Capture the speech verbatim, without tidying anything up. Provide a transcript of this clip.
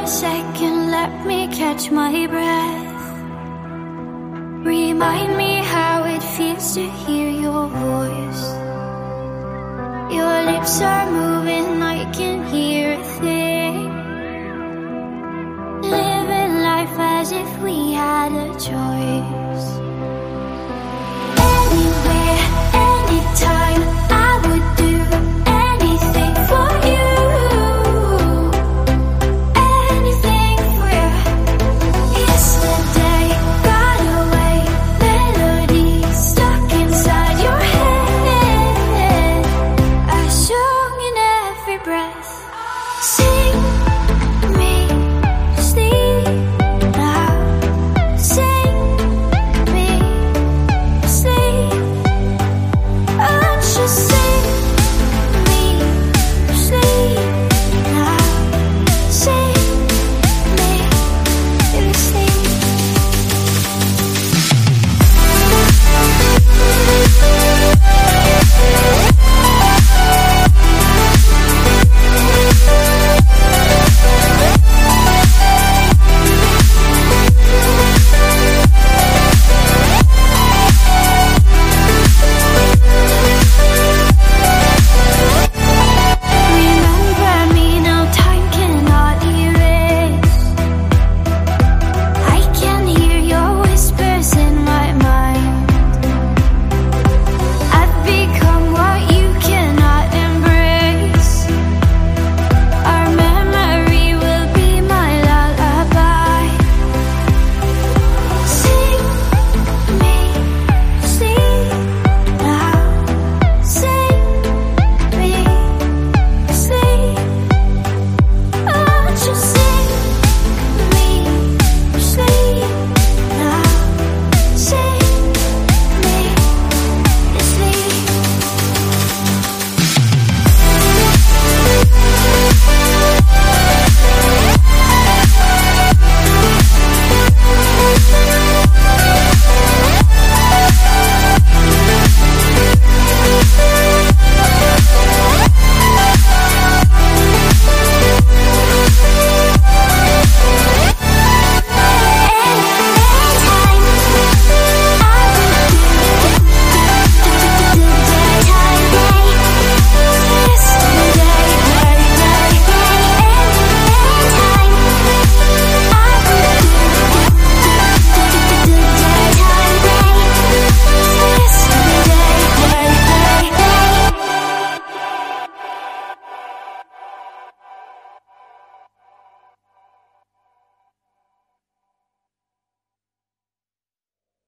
second, let me catch my breath. Remind me how it feels to hear your voice. Your lips are moving, I can hear a thing. Living life as if we had a choice.